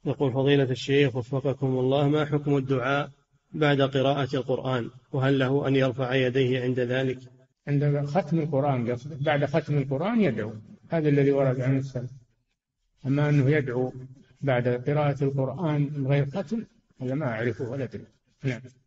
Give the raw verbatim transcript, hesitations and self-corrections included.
يقول فضيلة الشيخ وفقكم الله، ما حكم الدعاء بعد قراءة القرآن، وهل له أن يرفع يديه عند ذلك؟ عند ختم القرآن قصده، بعد ختم القرآن يدعو، هذا الذي ورد عن السلف. أما أنه يدعو بعد قراءة القرآن من غير ختم هذا ما أعرفه ولا أدري. نعم.